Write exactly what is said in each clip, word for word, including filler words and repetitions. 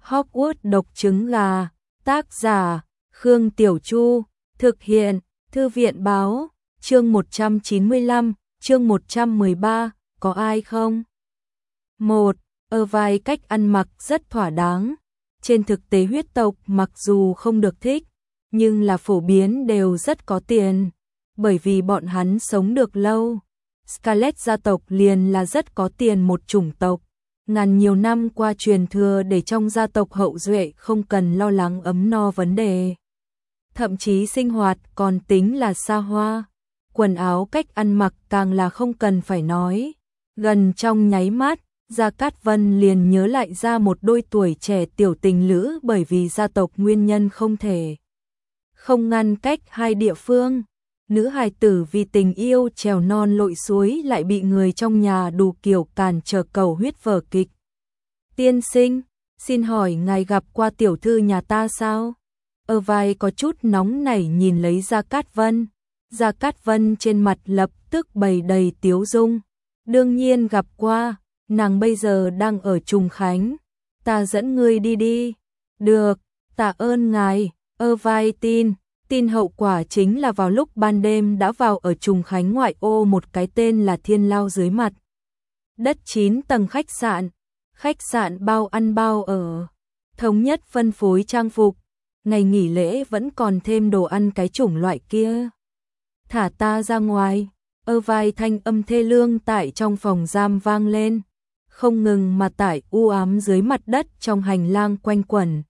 Hogwarts độc trứng gà, tác giả, Khương Tiểu Chu, thực hiện, Thư viện báo, chương một trăm chín mươi lăm, chương một trăm mười ba, có ai không? một. Ở vài cách ăn mặc rất thỏa đáng. Trên thực tế huyết tộc mặc dù không được thích, nhưng là phổ biến đều rất có tiền, bởi vì bọn hắn sống được lâu. Scarlet gia tộc liền là rất có tiền một chủng tộc, ngàn nhiều năm qua truyền thừa để trong gia tộc hậu duệ không cần lo lắng ấm no vấn đề. Thậm chí sinh hoạt còn tính là xa hoa, quần áo cách ăn mặc càng là không cần phải nói. Gần trong nháy mắt, Gia Cát Vân liền nhớ lại ra một đôi tuổi trẻ tiểu tình lữ, bởi vì gia tộc nguyên nhân không thể không ngăn cách hai địa phương. Nữ hài tử vì tình yêu trèo non lội suối lại bị người trong nhà đủ kiểu cản trở cầu huyết vở kịch. Tiên sinh, xin hỏi ngài gặp qua tiểu thư nhà ta sao? Ở vai có chút nóng nảy nhìn lấy Gia Cát Vân. Gia Cát Vân trên mặt lập tức bày đầy tiếu dung. Đương nhiên gặp qua, nàng bây giờ đang ở Trùng Khánh. Ta dẫn ngươi đi đi. Được, tạ ơn ngài. Ơ vai tin. Tin hậu quả chính là vào lúc ban đêm đã vào ở Trùng Khánh ngoại ô một cái tên là Thiên Lao dưới mặt đất chín tầng khách sạn. Khách sạn bao ăn bao ở, thống nhất phân phối trang phục, ngày nghỉ lễ vẫn còn thêm đồ ăn cái chủng loại kia. Thả ta ra ngoài. Ơ vai thanh âm thê lương tại trong phòng giam vang lên, không ngừng mà tại u ám dưới mặt đất trong hành lang quanh quẩn.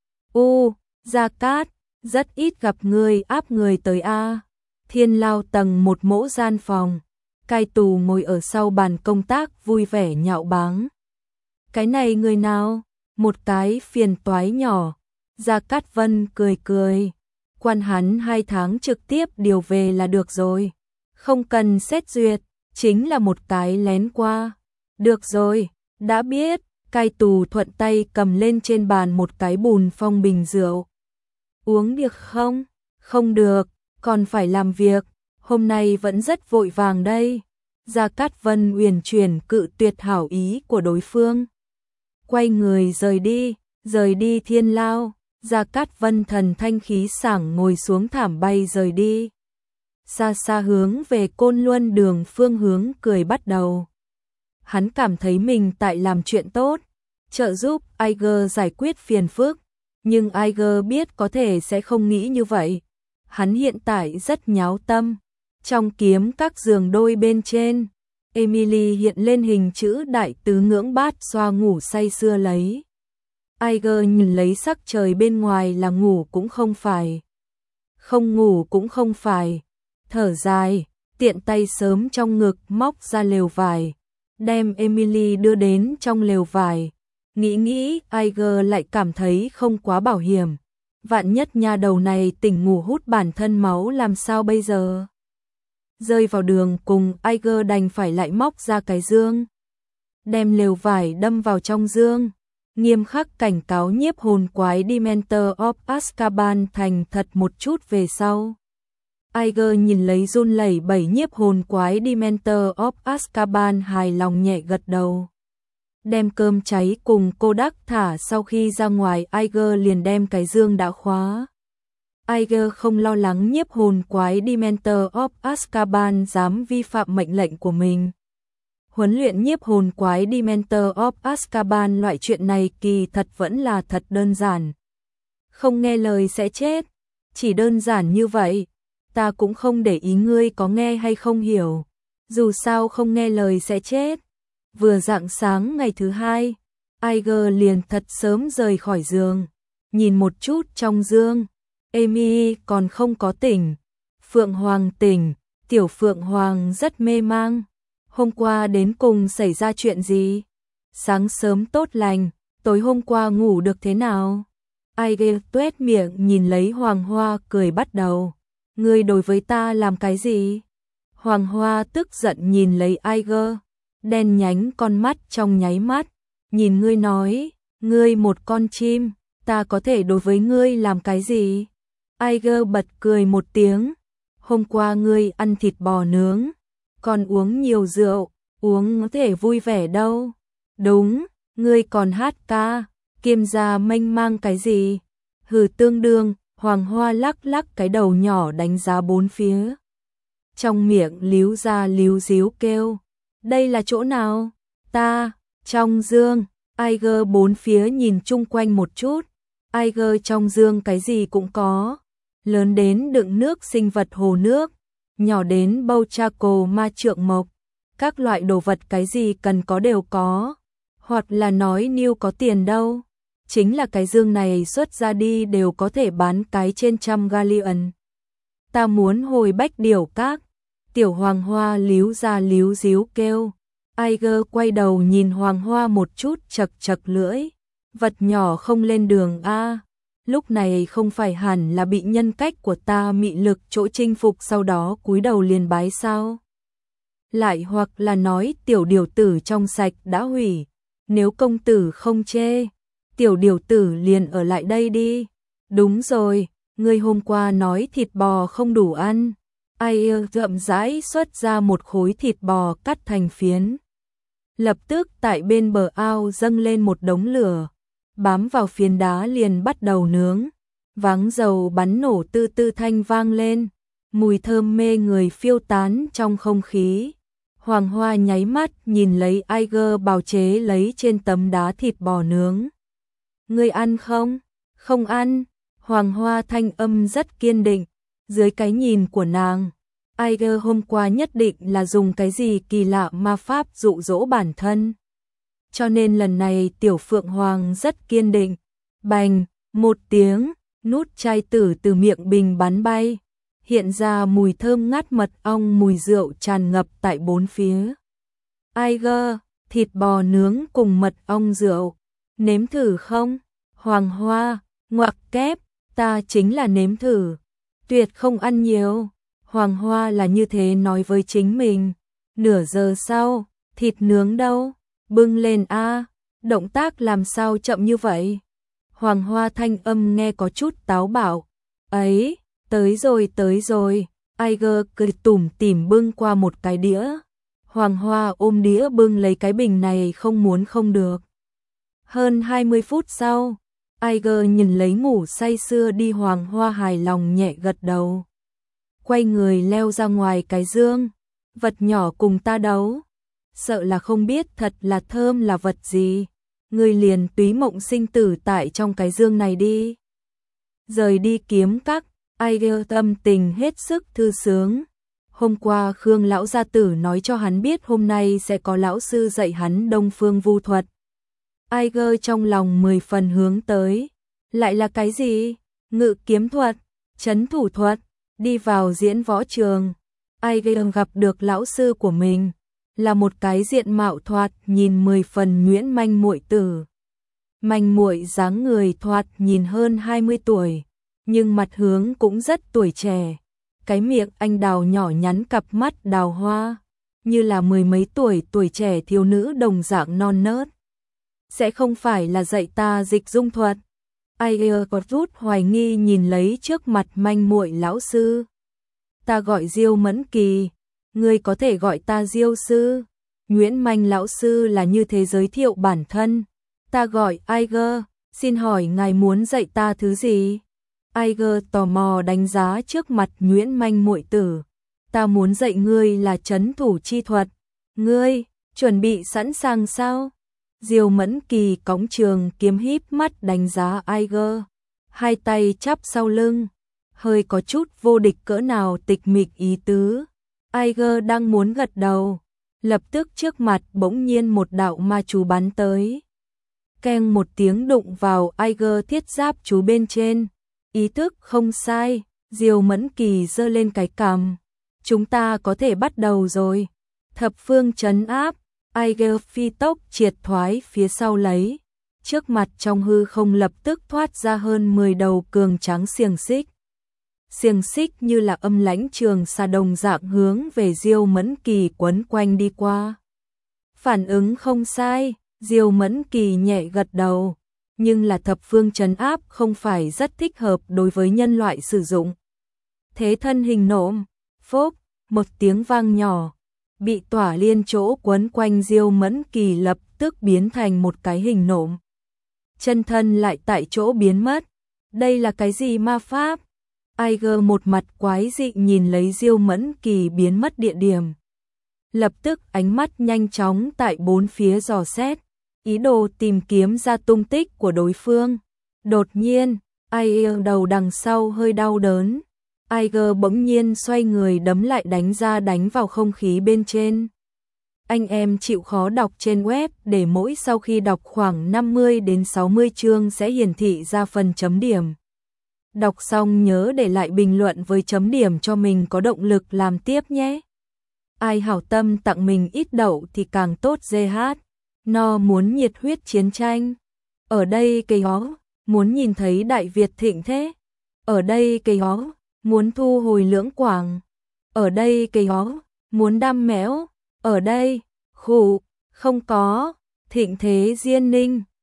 U, Gia Cát, rất ít gặp người áp người tới a. Thiên Lao tầng một mỗ gian phòng, cai tù ngồi ở sau bàn công tác vui vẻ nhạo báng. Cái này người nào? Một cái phiền toái nhỏ. Gia Cát Vân cười cười. Quan hắn hai tháng trực tiếp điều về là được rồi. Không cần xét duyệt, chính là một cái lén qua. Được rồi, đã biết. Cai tù thuận tay cầm lên trên bàn một cái bùn phong bình rượu. Uống được không? Không được, còn phải làm việc. Hôm nay vẫn rất vội vàng đây. Gia Cát Vân uyển chuyển cự tuyệt hảo ý của đối phương. Quay người rời đi, rời đi Thiên Lao. Gia Cát Vân thần thanh khí sảng ngồi xuống thảm bay rời đi. Xa xa hướng về Côn Luân đường phương hướng cười bắt đầu. Hắn cảm thấy mình tại làm chuyện tốt, trợ giúp Aiger giải quyết phiền phức, nhưng Aiger biết có thể sẽ không nghĩ như vậy. Hắn hiện tại rất nháo tâm. Trong kiếm các giường đôi bên trên, Emily hiện lên hình chữ đại tứ ngưỡng bát xoa ngủ say sưa lấy. Aiger nhìn lấy sắc trời bên ngoài là ngủ cũng không phải, không ngủ cũng không phải, thở dài, tiện tay sớm trong ngực móc ra lều vải, đem Emily đưa đến trong lều vải. Nghĩ nghĩ, Aiger lại cảm thấy không quá bảo hiểm. Vạn nhất nha đầu này tỉnh ngủ hút bản thân máu làm sao bây giờ? Rơi vào đường cùng, Aiger đành phải lại móc ra cái dương, đem lều vải đâm vào trong dương, nghiêm khắc cảnh cáo nhiếp hồn quái Dementor of Azkaban thành thật một chút về sau. Aiger nhìn lấy run lẩy bẩy nhiếp hồn quái Dementor of Azkaban hài lòng nhẹ gật đầu. Đem cơm cháy cùng cô đắc thả sau khi ra ngoài, Aiger liền đem cái dương đã khóa. Aiger không lo lắng nhiếp hồn quái Dementor of Azkaban dám vi phạm mệnh lệnh của mình. Huấn luyện nhiếp hồn quái Dementor of Azkaban loại chuyện này kỳ thật vẫn là thật đơn giản. Không nghe lời sẽ chết. Chỉ đơn giản như vậy. Ta cũng không để ý ngươi có nghe hay không hiểu. Dù sao không nghe lời sẽ chết. Vừa rạng sáng ngày thứ hai, Aiger liền thật sớm rời khỏi giường. Nhìn một chút trong dương, Amy còn không có tỉnh. Phượng Hoàng tỉnh, tiểu Phượng Hoàng rất mê mang. Hôm qua đến cùng xảy ra chuyện gì? Sáng sớm tốt lành, tối hôm qua ngủ được thế nào? Aiger tuét miệng nhìn lấy Hoàng Hoa cười bắt đầu. Ngươi đối với ta làm cái gì? Hoàng Hoa tức giận nhìn lấy Aiger, đen nhánh con mắt trong nháy mắt, nhìn ngươi nói, ngươi một con chim, ta có thể đối với ngươi làm cái gì? Aiger bật cười một tiếng, hôm qua ngươi ăn thịt bò nướng, còn uống nhiều rượu, uống có thể vui vẻ đâu. Đúng, ngươi còn hát ca, Kiêm gia mênh mang cái gì? Hừ tương đương, Hoàng Hoa lắc lắc cái đầu nhỏ đánh giá bốn phía. Trong miệng líu ra líu díu kêu, đây là chỗ nào? Ta, trong dương, Aiger bốn phía nhìn chung quanh một chút. Aiger trong dương cái gì cũng có. Lớn đến đựng nước sinh vật hồ nước, nhỏ đến bâu charcoal ma trượng mộc. Các loại đồ vật cái gì cần có đều có. Hoặc là nói New có tiền đâu. Chính là cái dương này xuất ra đi đều có thể bán cái trên trăm galleon. Ta muốn hồi bách điểu các. Tiểu Hoàng Hoa líu ra líu díu kêu. Aiger quay đầu nhìn Hoàng Hoa một chút chật chật lưỡi. Vật nhỏ không lên đường a. Lúc này không phải hẳn là bị nhân cách của ta mị lực chỗ chinh phục sau đó cúi đầu liền bái sao? Lại hoặc là nói tiểu điều tử trong sạch đã hủy. Nếu công tử không chê, tiểu điều tử liền ở lại đây đi. Đúng rồi, ngươi hôm qua nói thịt bò không đủ ăn. Ai rậm rãi xuất ra một khối thịt bò cắt thành phiến. Lập tức tại bên bờ ao dâng lên một đống lửa, bám vào phiến đá liền bắt đầu nướng. Váng dầu bắn nổ tư tư thanh vang lên, mùi thơm mê người phiêu tán trong không khí. Hoàng Hoa nháy mắt nhìn lấy Aiger bào chế lấy trên tấm đá thịt bò nướng. Ngươi ăn không? Không ăn. Hoàng Hoa thanh âm rất kiên định. Dưới cái nhìn của nàng, Aiger hôm qua nhất định là dùng cái gì kỳ lạ ma pháp dụ dỗ bản thân. Cho nên lần này tiểu Phượng Hoàng rất kiên định. Bành, một tiếng, nút chai tử từ miệng bình bắn bay. Hiện ra mùi thơm ngát mật ong mùi rượu tràn ngập tại bốn phía. Aiger, thịt bò nướng cùng mật ong rượu. Nếm thử không? Hoàng Hoa, ngoặc kép, ta chính là nếm thử. Tuyệt không ăn nhiều. Hoàng Hoa là như thế nói với chính mình. Nửa giờ sau, thịt nướng đâu? Bưng lên a. Động tác làm sao chậm như vậy? Hoàng Hoa thanh âm nghe có chút táo bạo. Ấy, tới rồi tới rồi. Aiger cười tủm tỉm bưng qua một cái đĩa. Hoàng Hoa ôm đĩa bưng lấy cái bình này không muốn không được. Hơn hai mươi phút sau, Aiger nhìn lấy ngủ say sưa đi Hoàng Hoa hài lòng nhẹ gật đầu. Quay người leo ra ngoài cái dương. Vật nhỏ cùng ta đấu. Sợ là không biết thật là thơm là vật gì. Người liền túy mộng sinh tử tại trong cái dương này đi. Rời đi kiếm các, Aiger tâm tình hết sức thư sướng. Hôm qua Khương lão gia tử nói cho hắn biết hôm nay sẽ có lão sư dạy hắn Đông Phương Vu thuật. Aiger trong lòng mười phần hướng tới. Lại là cái gì? Ngự kiếm thuật, trấn thủ thuật. Đi vào diễn võ trường, Aiger gặp được lão sư của mình, là một cái diện mạo thoạt nhìn mười phần nhuyễn manh muội tử. Manh muội dáng người thoạt nhìn hơn hai mươi tuổi, nhưng mặt hướng cũng rất tuổi trẻ. Cái miệng anh đào nhỏ nhắn, cặp mắt đào hoa, như là mười mấy tuổi tuổi trẻ thiếu nữ đồng dạng non nớt. Sẽ không phải là dạy ta dịch dung thuật? Aiger có rút hoài nghi nhìn lấy trước mặt manh muội lão sư. Ta gọi Diêu Mẫn Kỳ, ngươi có thể gọi ta Diêu sư. Nguyễn manh lão sư là như thế giới thiệu bản thân. Ta gọi Aiger, xin hỏi ngài muốn dạy ta thứ gì? Aiger tò mò đánh giá trước mặt Nguyễn manh muội tử. Ta muốn dạy ngươi là trấn thủ chi thuật. Ngươi, chuẩn bị sẵn sàng sao? Diêu Mẫn Kỳ cõng trường kiếm híp mắt đánh giá Aiger, hai tay chắp sau lưng, hơi có chút vô địch cỡ nào tịch mịch ý tứ. Aiger đang muốn gật đầu, lập tức trước mặt bỗng nhiên một đạo ma chú bắn tới. Keng một tiếng đụng vào Aiger thiết giáp chú bên trên. Ý thức không sai, Diêu Mẫn Kỳ giơ lên cái cằm. Chúng ta có thể bắt đầu rồi. Thập phương trấn áp. Aiger phi tốc triệt thoái phía sau lấy. Trước mặt trong hư không lập tức thoát ra hơn mười đầu cường tráng xiềng xích. Xiềng xích như là âm lãnh trường xà đồng dạng hướng về Diêu Mẫn Kỳ quấn quanh đi qua. Phản ứng không sai, Diêu Mẫn Kỳ nhẹ gật đầu. Nhưng là thập phương trấn áp không phải rất thích hợp đối với nhân loại sử dụng. Thế thân hình nổm, phốc, một tiếng vang nhỏ. Bị tỏa liên chỗ quấn quanh Diêu Mẫn Kỳ lập tức biến thành một cái hình nổm. chân thân lại tại chỗ biến mất. Đây là cái gì ma pháp? Aiger một mặt quái dị nhìn lấy Diêu Mẫn Kỳ biến mất địa điểm. Lập tức ánh mắt nhanh chóng tại bốn phía dò xét, ý đồ tìm kiếm ra tung tích của đối phương. Đột nhiên, Aiger đầu đằng sau hơi đau đớn. Aiger bỗng nhiên xoay người đấm lại đánh ra đánh vào không khí bên trên. Anh em chịu khó đọc trên web để mỗi sau khi đọc khoảng năm mươi đến sáu mươi chương sẽ hiển thị ra phần chấm điểm. Đọc xong nhớ để lại bình luận với chấm điểm cho mình có động lực làm tiếp nhé. Ai hảo tâm tặng mình ít đậu thì càng tốt giê hát. No muốn nhiệt huyết chiến tranh. Ở đây cây ó, muốn nhìn thấy Đại Việt thịnh thế. Ở đây cây ó, muốn thu hồi Lưỡng Quảng. Ở đây cây ó, muốn đam mẽo. Ở đây, khủ, không có, thịnh thế Diên Ninh.